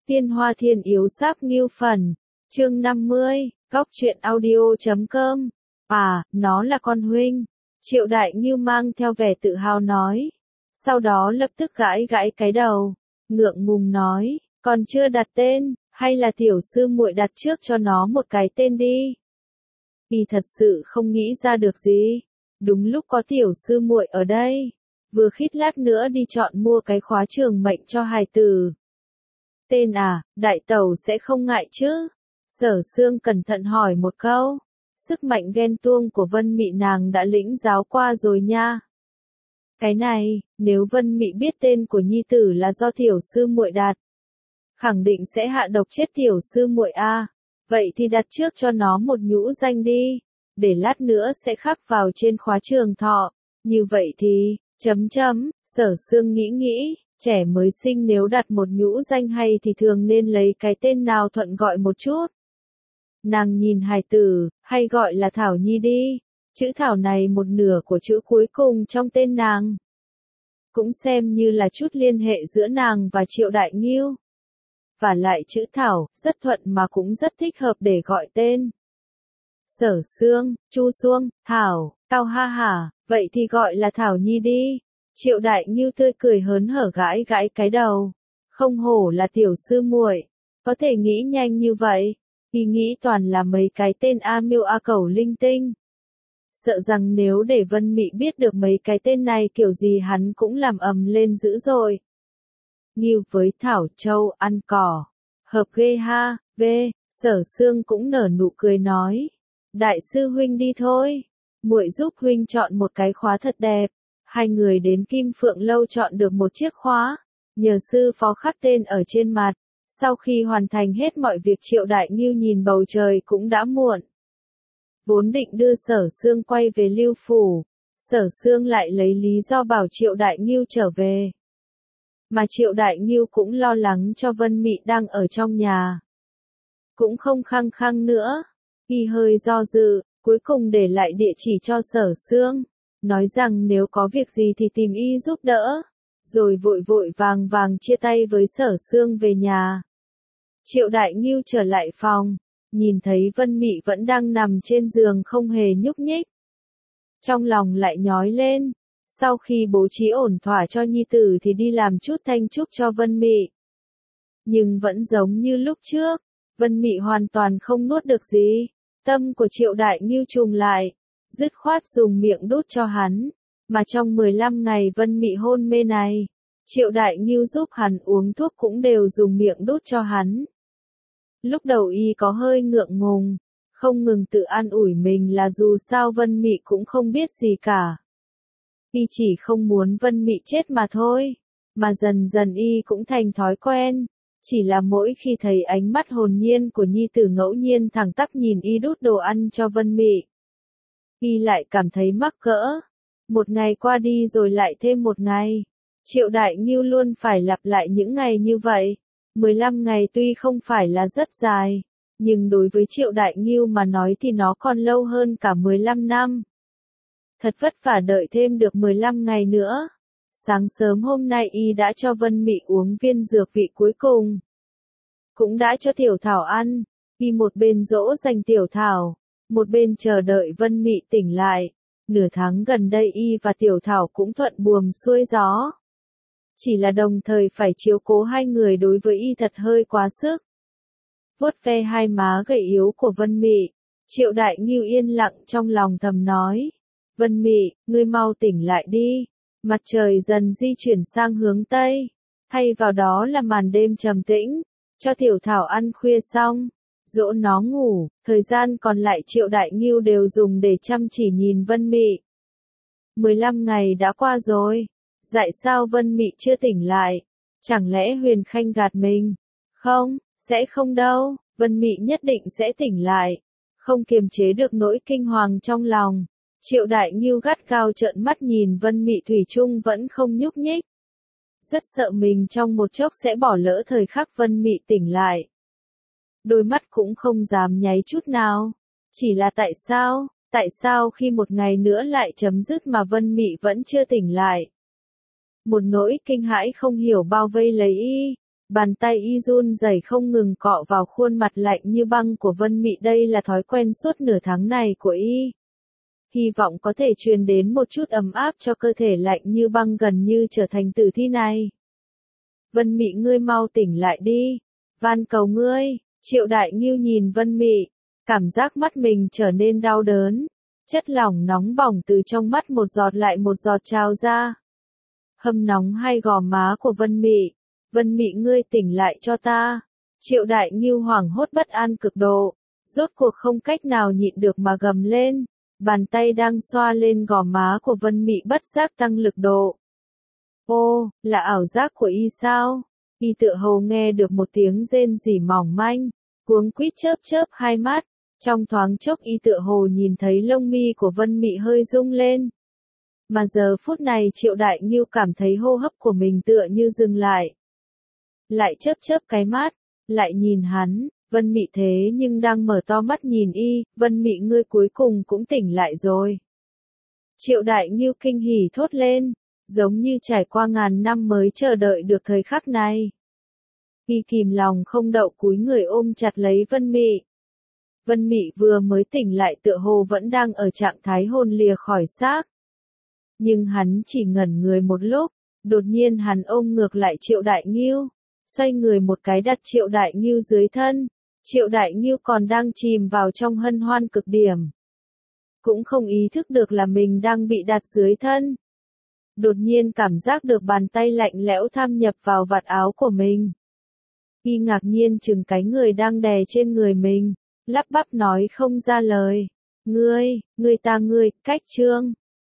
Tiên Hoa Thiên Yếu Sáp Ngưu Phần, chương 50, Góc Truyện Audio.com. À, nó là con huynh. Triệu Đại Ngưu mang theo vẻ tự hào nói. Sau đó lập tức gãi gãi cái đầu, ngượng ngùng nói, còn chưa đặt tên, hay là tiểu sư muội đặt trước cho nó một cái tên đi. Y thật sự không nghĩ ra được gì. Đúng lúc có tiểu sư muội ở đây, vừa khít lát nữa đi chọn mua cái khóa trường mệnh cho hài tử. Tên à, đại tẩu sẽ không ngại chứ? Sở Sương cẩn thận hỏi một câu. Sức mạnh ghen tuông của Vân Mị nàng đã lĩnh giáo qua rồi nha. Cái này, nếu Vân Mị biết tên của nhi tử là do tiểu sư muội đặt, khẳng định sẽ hạ độc chết tiểu sư muội a. Vậy thì đặt trước cho nó một nhũ danh đi, để lát nữa sẽ khắc vào trên khóa trường thọ. Như vậy thì, Sở Sương nghĩ, trẻ mới sinh nếu đặt một nhũ danh hay thì thường nên lấy cái tên nào thuận gọi một chút. Nàng nhìn hài tử, hay gọi là Thảo Nhi đi. Chữ Thảo này một nửa của chữ cuối cùng trong tên nàng. Cũng xem như là chút liên hệ giữa nàng và Triệu Đại Ngưu. Và lại chữ Thảo, rất thuận mà cũng rất thích hợp để gọi tên. Sở Sương, Chu Xuông, Thảo, cao ha hả, vậy thì gọi là Thảo Nhi đi. Triệu Đại Ngưu tươi cười hớn hở gãi gãi cái đầu. Không hổ là tiểu sư muội, có thể nghĩ nhanh như vậy. Y nghĩ toàn là mấy cái tên A Miêu A Cẩu linh tinh. Sợ rằng nếu để Vân Mị biết được mấy cái tên này kiểu gì hắn cũng làm ầm lên dữ rồi. Ngưu với Thảo Châu ăn cỏ. Hợp ghê ha, Sở Sương cũng nở nụ cười nói. Đại sư huynh đi thôi. Muội giúp huynh chọn một cái khóa thật đẹp. Hai người đến Kim Phượng Lâu chọn được một chiếc khóa. Nhờ sư phó khắc tên ở trên mặt. Sau khi hoàn thành hết mọi việc Triệu Đại Ngưu nhìn bầu trời cũng đã muộn. Vốn định đưa Sở Sương quay về Lưu Phủ. Sở Sương lại lấy lý do bảo Triệu Đại Ngưu trở về. Mà Triệu Đại Ngưu cũng lo lắng cho Vân Mị đang ở trong nhà. Cũng không khăng khăng nữa. Y hơi do dự, cuối cùng để lại địa chỉ cho Sở Sương. Nói rằng nếu có việc gì thì tìm y giúp đỡ. Rồi vội vội vàng chia tay với Sở Sương về nhà. Triệu Đại Ngưu trở lại phòng. Nhìn thấy Vân Mị vẫn đang nằm trên giường không hề nhúc nhích. Trong lòng lại nhói lên. Sau khi bố trí ổn thỏa cho nhi tử thì đi làm chút thanh trúc cho Vân Mị. Nhưng vẫn giống như lúc trước. Vân Mị hoàn toàn không nuốt được gì. Tâm của Triệu Đại Ngưu trùng lại. Dứt khoát dùng miệng đút cho hắn. Mà trong 15 ngày Vân Mị hôn mê này, Triệu Đại Ngưu giúp hắn uống thuốc cũng đều dùng miệng đút cho hắn. Lúc đầu y có hơi ngượng ngùng, không ngừng tự an ủi mình là dù sao Vân Mị cũng không biết gì cả. Y chỉ không muốn Vân Mị chết mà thôi, mà dần dần y cũng thành thói quen. Chỉ là mỗi khi thấy ánh mắt hồn nhiên của nhi tử ngẫu nhiên thẳng tắp nhìn y đút đồ ăn cho Vân Mị, y lại cảm thấy mắc cỡ. Một ngày qua đi rồi lại thêm một ngày. Triệu Đại Ngưu luôn phải lặp lại những ngày như vậy. 15 ngày tuy không phải là rất dài, nhưng đối với Triệu Đại Ngưu mà nói thì nó còn lâu hơn cả 15 năm. Thật vất vả đợi thêm được 15 ngày nữa. Sáng sớm hôm nay y đã cho Vân Mị uống viên dược vị cuối cùng. Cũng đã cho Tiểu Thảo ăn. Y một bên dỗ dành Tiểu Thảo, một bên chờ đợi Vân Mị tỉnh lại. Nửa tháng gần đây y và Tiểu Thảo cũng thuận buồm xuôi gió. Chỉ là đồng thời phải chiếu cố hai người đối với y thật hơi quá sức. Vuốt ve hai má gầy yếu của Vân Mị, Triệu Đại Ngưu yên lặng trong lòng thầm nói. Vân Mị, ngươi mau tỉnh lại đi. Mặt trời dần di chuyển sang hướng Tây. Thay vào đó là màn đêm trầm tĩnh. Cho Tiểu Thảo ăn khuya xong, dỗ nó ngủ, thời gian còn lại Triệu Đại Ngưu đều dùng để chăm chỉ nhìn Vân Mị. 15 ngày đã qua rồi. Tại sao Vân Mị chưa tỉnh lại? Chẳng lẽ Huyền Khanh gạt mình? Không, sẽ không đâu, Vân Mị nhất định sẽ tỉnh lại. Không kiềm chế được nỗi kinh hoàng trong lòng. Triệu Đại Ngưu gắt gao trợn mắt nhìn Vân Mị thủy chung vẫn không nhúc nhích. Rất sợ mình trong một chốc sẽ bỏ lỡ thời khắc Vân Mị tỉnh lại. Đôi mắt cũng không dám nháy chút nào. Chỉ là tại sao khi một ngày nữa lại chấm dứt mà Vân Mị vẫn chưa tỉnh lại? Một nỗi kinh hãi không hiểu bao vây lấy y. Bàn tay y run rẩy không ngừng cọ vào khuôn mặt lạnh như băng của Vân Mị, đây là thói quen suốt nửa tháng này của y. Hy vọng có thể truyền đến một chút ấm áp cho cơ thể lạnh như băng gần như trở thành tử thi này. Vân Mị, ngươi mau tỉnh lại đi. Van cầu ngươi. Triệu Đại Ngưu nhìn Vân Mị, cảm giác mắt mình trở nên đau đớn. Chất lỏng nóng bỏng từ trong mắt một giọt lại một giọt trào ra. Hâm nóng hai gò má của Vân Mị. Vân Mị, ngươi tỉnh lại cho ta. Triệu Đại Ngưu hoảng hốt bất an cực độ. Rốt cuộc không cách nào nhịn được mà gầm lên. Bàn tay đang xoa lên gò má của Vân Mị bất giác tăng lực độ. Ô, là ảo giác của y sao? Y tựa hồ nghe được một tiếng rên rỉ mỏng manh, cuống quýt chớp chớp hai mắt. Trong thoáng chốc y tựa hồ nhìn thấy lông mi của Vân Mị hơi rung lên. Mà giờ phút này Triệu Đại Ngưu cảm thấy hô hấp của mình tựa như dừng lại. Lại chớp chớp cái mắt, lại nhìn hắn. Vân Mị thế nhưng đang mở to mắt nhìn y. Vân Mị, ngươi cuối cùng cũng tỉnh lại rồi. Triệu Đại Ngưu kinh hỉ thốt lên, giống như trải qua ngàn năm mới chờ đợi được thời khắc này. Y kìm lòng không đậu cúi người ôm chặt lấy Vân Mị. Vân Mị vừa mới tỉnh lại tựa hồ vẫn đang ở trạng thái hồn lìa khỏi xác. Nhưng hắn chỉ ngẩn người một lúc, đột nhiên hắn ôm ngược lại Triệu Đại Ngưu, xoay người một cái đặt Triệu Đại Ngưu dưới thân. Triệu Đại Ngưu còn đang chìm vào trong hân hoan cực điểm, cũng không ý thức được là mình đang bị đặt dưới thân. Đột nhiên cảm giác được bàn tay lạnh lẽo tham nhập vào vạt áo của mình. Y ngạc nhiên chừng cái người đang đè trên người mình, lắp bắp nói không ra lời. Ngươi, cách trương.